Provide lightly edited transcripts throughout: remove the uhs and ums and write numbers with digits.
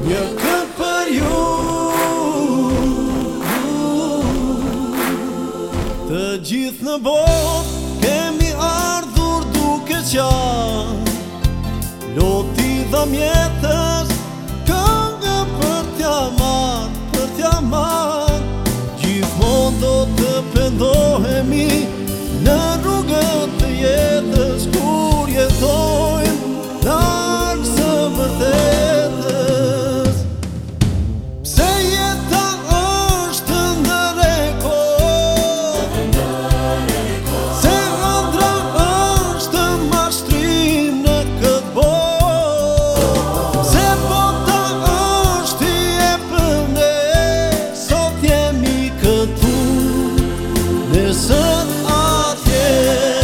Një këngë për ju, të gjithë në botë kemi ardhur duke qenë, loti dha mjetës, këngë për t'ja marrë, gjithmonë do të pendohemi në rrugët të jetës, kur jetojmë larg së vërtetës. Pse jeta është ndërrekord, se ëndra është mashtrim në këtë botë, se bota është i epër ne, sot jemi këtu, nesër atje.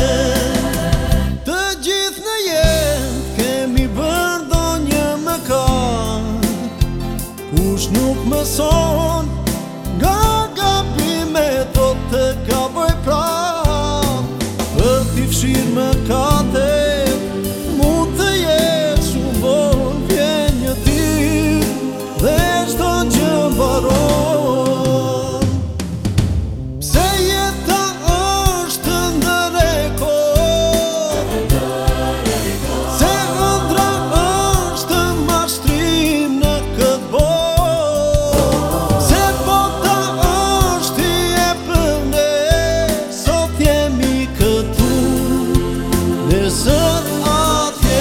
Të gjithë në jetë kemi bërë ndonjë mëkat, kush nuk mëson nga gabimet do të gaboj prap. Për t'i fshirë mëkatet mund të jetë shumë vonë, vjen një ditë dhe çdo gjë mbaron. Pse jeta është ndërrekord, se ëndra është mashtrim në këtë botë, se bota është i epër ne, sot jemi këtu, nesër atje.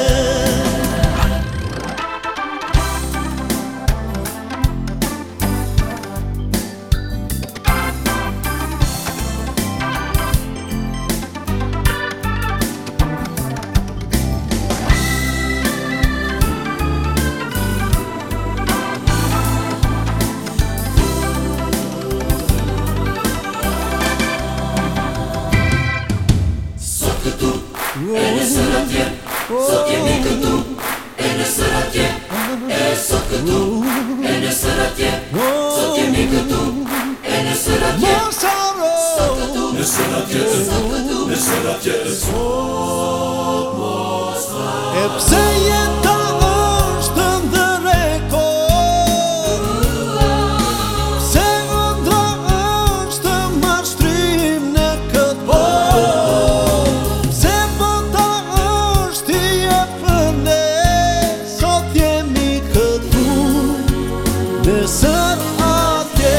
Nesër atje, sot jemi këtu, e nesër atje, e sot këtu, e nesër atje, sot jemi këtu, e nesër atje, Mos harro, sot këtu, Nesër atje, nesër atje, sot mos harro. e pse jeta është ndërrekord, se ëndra është mashtrim në këtë botë, se bota është i epër ne, sot jemi këtu, nesër atje.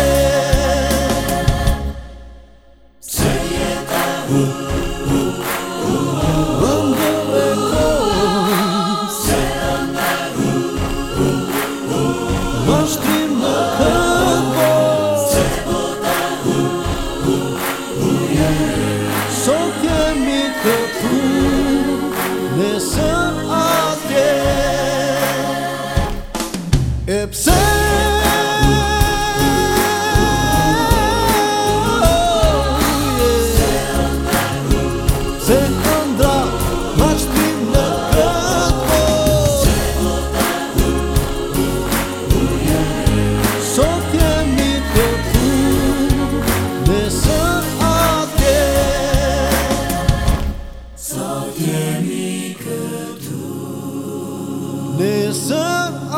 Se jeta Mashtrim në këtë botë, se bota sot jemi këtu, nesër atje. E pse se ëndra mashtrim në këtë botë, sot jemi këtu, nesër atje. sot jemi këtu. Nesër